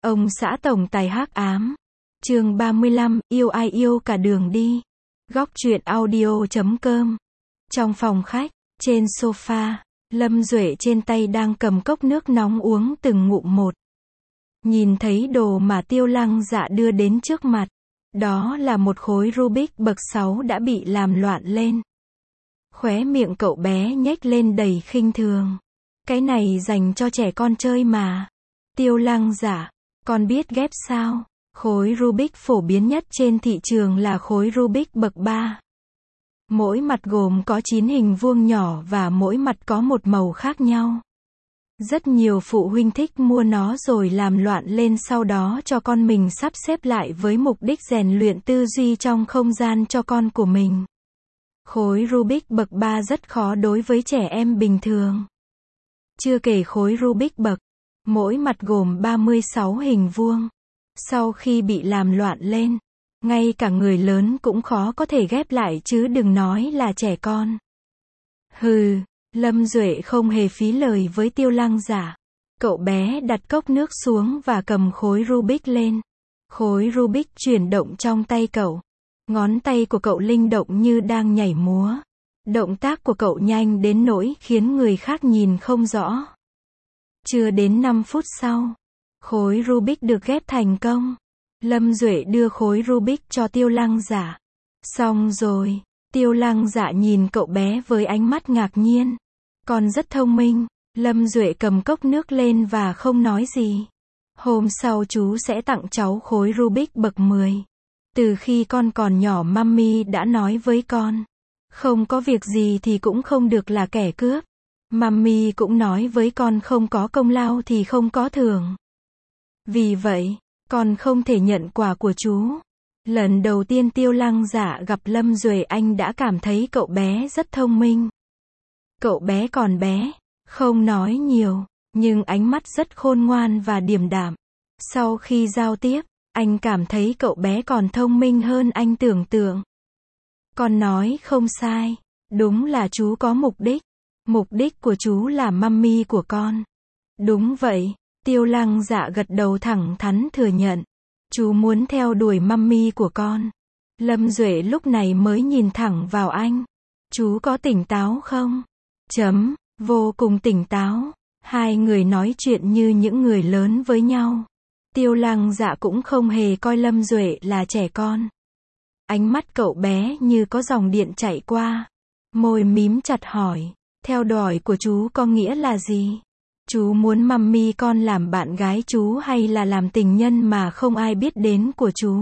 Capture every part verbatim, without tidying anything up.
Ông xã tổng tài hắc ám. Chương ba mươi lăm, yêu ai yêu cả đường đi. Góc truyện audio chấm com. Trong phòng khách, trên sofa, Lâm Duệ trên tay đang cầm cốc nước nóng uống từng ngụm một. Nhìn thấy đồ mà Tiêu Lăng Dạ đưa đến trước mặt. Đó là một khối Rubik bậc sáu đã bị làm loạn lên. Khóe miệng cậu bé nhếch lên đầy khinh thường. Cái này dành cho trẻ con chơi mà. Tiêu Lăng Dạ, con biết ghép sao? Khối Rubik phổ biến nhất trên thị trường là khối Rubik bậc ba. Mỗi mặt gồm có chín hình vuông nhỏ và mỗi mặt có một màu khác nhau. Rất nhiều phụ huynh thích mua nó rồi làm loạn lên sau đó cho con mình sắp xếp lại với mục đích rèn luyện tư duy trong không gian cho con của mình. Khối Rubik bậc ba rất khó đối với trẻ em bình thường. Chưa kể khối Rubik bậc, mỗi mặt gồm ba mươi sáu hình vuông. Sau khi bị làm loạn lên, ngay cả người lớn cũng khó có thể ghép lại chứ đừng nói là trẻ con. Hừ, Lâm Duệ không hề phí lời với Tiêu Lăng Dạ. Cậu bé đặt cốc nước xuống và cầm khối Rubik lên. Khối Rubik chuyển động trong tay cậu. Ngón tay của cậu linh động như đang nhảy múa. Động tác của cậu nhanh đến nỗi khiến người khác nhìn không rõ. Chưa đến năm phút sau, khối Rubik được ghép thành công. Lâm Duệ đưa khối Rubik cho Tiêu Lăng Dạ. Xong rồi, Tiêu Lăng Dạ nhìn cậu bé với ánh mắt ngạc nhiên. Con rất thông minh. Lâm Duệ cầm cốc nước lên và không nói gì. Hôm sau chú sẽ tặng cháu khối Rubik bậc mười. Từ khi con còn nhỏ Mummy đã nói với con. Không có việc gì thì cũng không được là kẻ cướp. Mummy cũng nói với con không có công lao thì không có thưởng. Vì vậy, con không thể nhận quà của chú. Lần đầu tiên Tiêu Lăng Dạ gặp Lâm Duệ anh đã cảm thấy cậu bé rất thông minh. Cậu bé còn bé, không nói nhiều, nhưng ánh mắt rất khôn ngoan và điềm đạm. Sau khi giao tiếp, anh cảm thấy cậu bé còn thông minh hơn anh tưởng tượng. Con nói không sai, đúng là chú có mục đích. Mục đích của chú là Mummy của con. Đúng vậy, Tiêu Lăng Dạ gật đầu thẳng thắn thừa nhận. Chú muốn theo đuổi Mummy của con. Lâm Duệ lúc này mới nhìn thẳng vào anh. Chú có tỉnh táo không? Chấm, vô cùng tỉnh táo. Hai người nói chuyện như những người lớn với nhau. Tiêu Lăng Dạ cũng không hề coi Lâm Duệ là trẻ con. Ánh mắt cậu bé như có dòng điện chạy qua. Môi mím chặt hỏi. Theo đuổi của chú có nghĩa là gì? Chú muốn Mummy con làm bạn gái chú hay là làm tình nhân mà không ai biết đến của chú?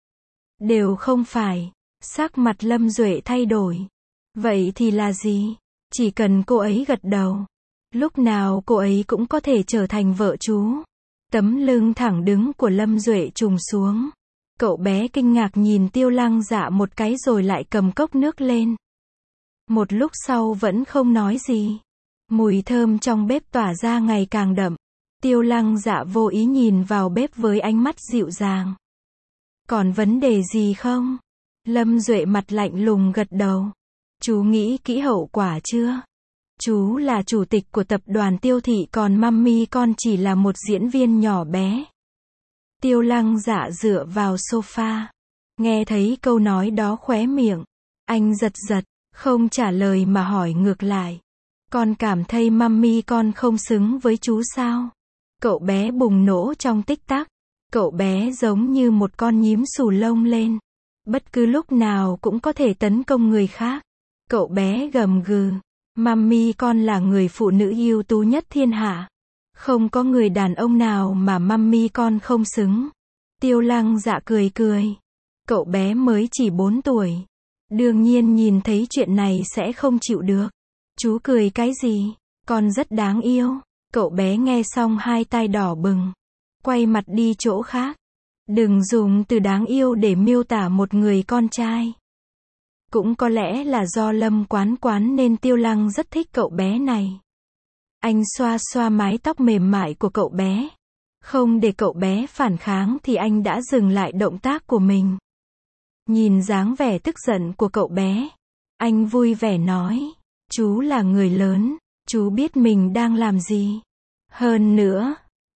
Đều không phải. Sắc mặt Lâm Duệ thay đổi. Vậy thì là gì? Chỉ cần cô ấy gật đầu. Lúc nào cô ấy cũng có thể trở thành vợ chú. Tấm lưng thẳng đứng của Lâm Duệ trùng xuống. Cậu bé kinh ngạc nhìn Tiêu Lăng Dạ một cái rồi lại cầm cốc nước lên. Một lúc sau vẫn không nói gì. Mùi thơm trong bếp tỏa ra ngày càng đậm. Tiêu Lăng Dạ vô ý nhìn vào bếp với ánh mắt dịu dàng. Còn vấn đề gì không? Lâm Duệ mặt lạnh lùng gật đầu. Chú nghĩ kỹ hậu quả chưa? Chú là chủ tịch của tập đoàn Tiêu thị còn Mummy con chỉ là một diễn viên nhỏ bé. Tiêu Lăng Dạ dựa vào sofa. Nghe thấy câu nói đó khóe miệng. Anh giật giật, không trả lời mà hỏi ngược lại. Con cảm thấy Mummy con không xứng với chú sao? Cậu bé bùng nổ trong tích tắc. Cậu bé giống như một con nhím xù lông lên. Bất cứ lúc nào cũng có thể tấn công người khác. Cậu bé gầm gừ. Mummy con là người phụ nữ ưu tú nhất thiên hạ. Không có người đàn ông nào mà Mummy con không xứng. Tiêu Lăng Dạ cười cười. Cậu bé mới chỉ bốn tuổi. Đương nhiên nhìn thấy chuyện này sẽ không chịu được. Chú cười cái gì? Con rất đáng yêu. Cậu bé nghe xong hai tay đỏ bừng. Quay mặt đi chỗ khác. Đừng dùng từ đáng yêu để miêu tả một người con trai. Cũng có lẽ là do Lâm Quán Quán nên Tiêu Lăng rất thích cậu bé này. Anh xoa xoa mái tóc mềm mại của cậu bé. Không để cậu bé phản kháng thì anh đã dừng lại động tác của mình. Nhìn dáng vẻ tức giận của cậu bé. Anh vui vẻ nói. Chú là người lớn. Chú biết mình đang làm gì. Hơn nữa,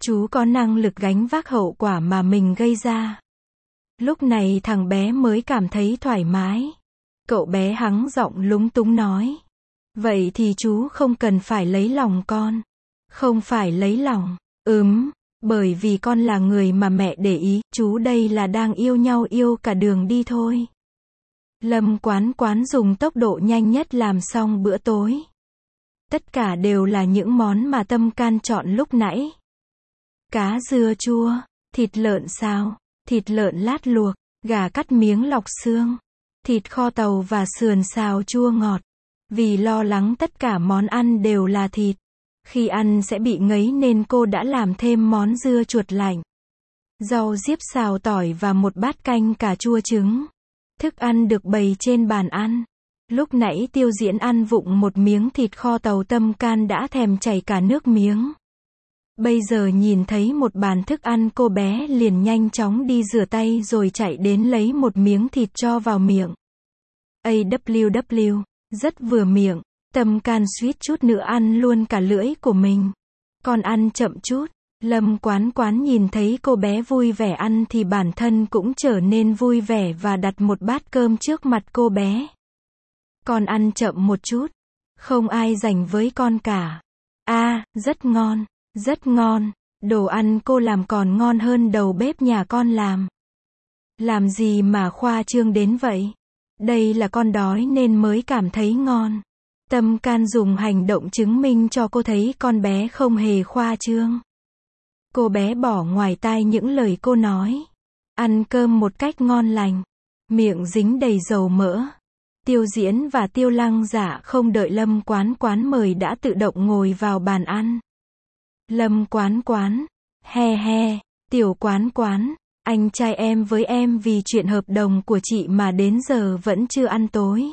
Chú có năng lực gánh vác hậu quả mà mình gây ra. Lúc này thằng bé mới cảm thấy thoải mái. Cậu bé hắng giọng lúng túng nói. Vậy thì chú không cần phải lấy lòng con. Không phải lấy lòng. Ừm, bởi vì con là người mà mẹ để ý, chú đây là đang yêu nhau yêu cả đường đi thôi. Lâm Quán Quán dùng tốc độ nhanh nhất làm xong bữa tối. Tất cả đều là những món mà Tâm Can chọn lúc nãy. Cá dưa chua, thịt lợn xào, thịt lợn lát luộc, gà cắt miếng lọc xương, thịt kho tàu và sườn xào chua ngọt. Vì lo lắng tất cả món ăn đều là thịt, khi ăn sẽ bị ngấy nên cô đã làm thêm món dưa chuột lạnh, rau diếp xào tỏi và một bát canh cà chua trứng. Thức ăn được bày trên bàn ăn. Lúc nãy Tiêu Diễn ăn vụng một miếng thịt kho tàu, Tâm Can đã thèm chảy cả nước miếng. Bây giờ nhìn thấy một bàn thức ăn, cô bé liền nhanh chóng đi rửa tay rồi chạy đến lấy một miếng thịt cho vào miệng. a vê vê, rất vừa miệng. Tâm Can suýt chút nữa ăn luôn cả lưỡi của mình. Con ăn chậm chút. Lâm Quán Quán nhìn thấy cô bé vui vẻ ăn thì bản thân cũng trở nên vui vẻ và đặt một bát cơm trước mặt cô bé. Con ăn chậm một chút. Không ai rảnh với con cả. À, rất ngon. Rất ngon. Đồ ăn cô làm còn ngon hơn đầu bếp nhà con làm. Làm gì mà khoa trương đến vậy? Đây là con đói nên mới cảm thấy ngon. Tâm Can dùng hành động chứng minh cho cô thấy con bé không hề khoa trương. Cô bé bỏ ngoài tai những lời cô nói. Ăn cơm một cách ngon lành. Miệng dính đầy dầu mỡ. Tiêu Diễn và Tiêu Lăng Dạ không đợi Lâm Quán Quán mời đã tự động ngồi vào bàn ăn. Lâm Quán Quán. He he, Tiểu Quán Quán. Anh trai em với em vì chuyện hợp đồng của chị mà đến giờ vẫn chưa ăn tối.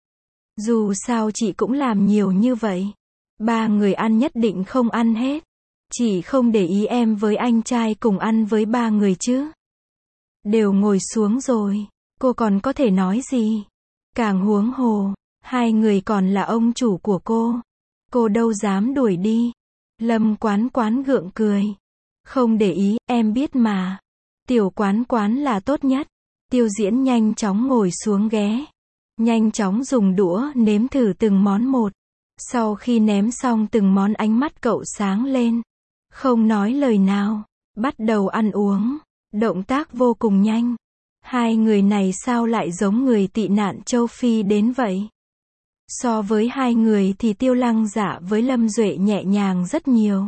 Dù sao chị cũng làm nhiều như vậy. Ba người ăn nhất định không ăn hết. Chị không để ý em với anh trai cùng ăn với ba người chứ. Đều ngồi xuống rồi. Cô còn có thể nói gì? Càng huống hồ. Hai người còn là ông chủ của cô. Cô đâu dám đuổi đi. Lâm Quán Quán gượng cười. Không để ý, em biết mà. Tiểu Quán Quán là tốt nhất. Tiêu Diễn nhanh chóng ngồi xuống ghé. Nhanh chóng dùng đũa nếm thử từng món một. Sau khi ném xong từng món, ánh mắt cậu sáng lên. Không nói lời nào. Bắt đầu ăn uống. Động tác vô cùng nhanh. Hai người này sao lại giống người tị nạn châu Phi đến vậy? So với hai người thì Tiêu Lăng Dạ với Lâm Duệ nhẹ nhàng rất nhiều.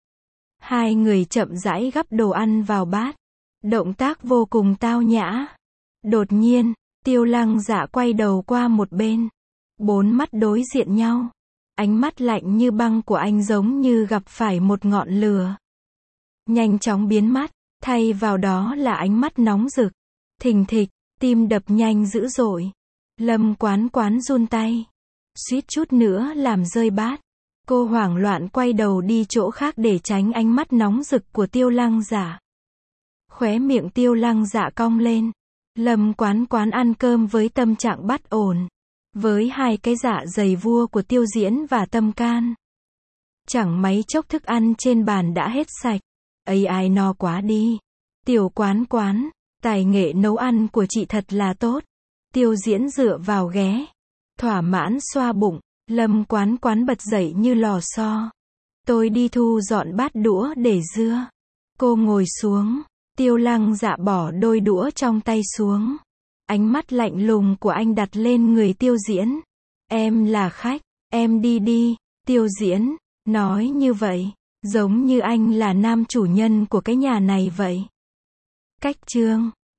Hai người chậm rãi gắp đồ ăn vào bát. Động tác vô cùng tao nhã. Đột nhiên, Tiêu Lăng Dạ quay đầu qua một bên. Bốn mắt đối diện nhau. Ánh mắt lạnh như băng của anh giống như gặp phải một ngọn lửa. Nhanh chóng biến mất, thay vào đó là ánh mắt nóng rực. Thình thịch, tim đập nhanh dữ dội. Lâm Quán Quán run tay. Suýt chút nữa làm rơi bát. Cô hoảng loạn quay đầu đi chỗ khác để tránh ánh mắt nóng rực của Tiêu Lăng Dạ. Khóe miệng Tiêu Lăng Dạ cong lên. Lâm Quán Quán ăn cơm với tâm trạng bất ổn. Với hai cái dạ dày vua của Tiêu Diễn và Tâm Can. Chẳng mấy chốc thức ăn trên bàn đã hết sạch. Ấy ai no quá đi. Tiểu Quán Quán, tài nghệ nấu ăn của chị thật là tốt. Tiêu Diễn dựa vào ghé. Thỏa mãn xoa bụng. Lâm Quán Quán bật dậy như lò xo. Tôi đi thu dọn bát đũa để dưa. Cô ngồi xuống. Tiêu Lăng Dạ bỏ đôi đũa trong tay xuống. Ánh mắt lạnh lùng của anh đặt lên người Tiêu Diễn. Em là khách, em đi đi. Tiêu Diễn nói như vậy, giống như anh là nam chủ nhân của cái nhà này vậy. Cách chương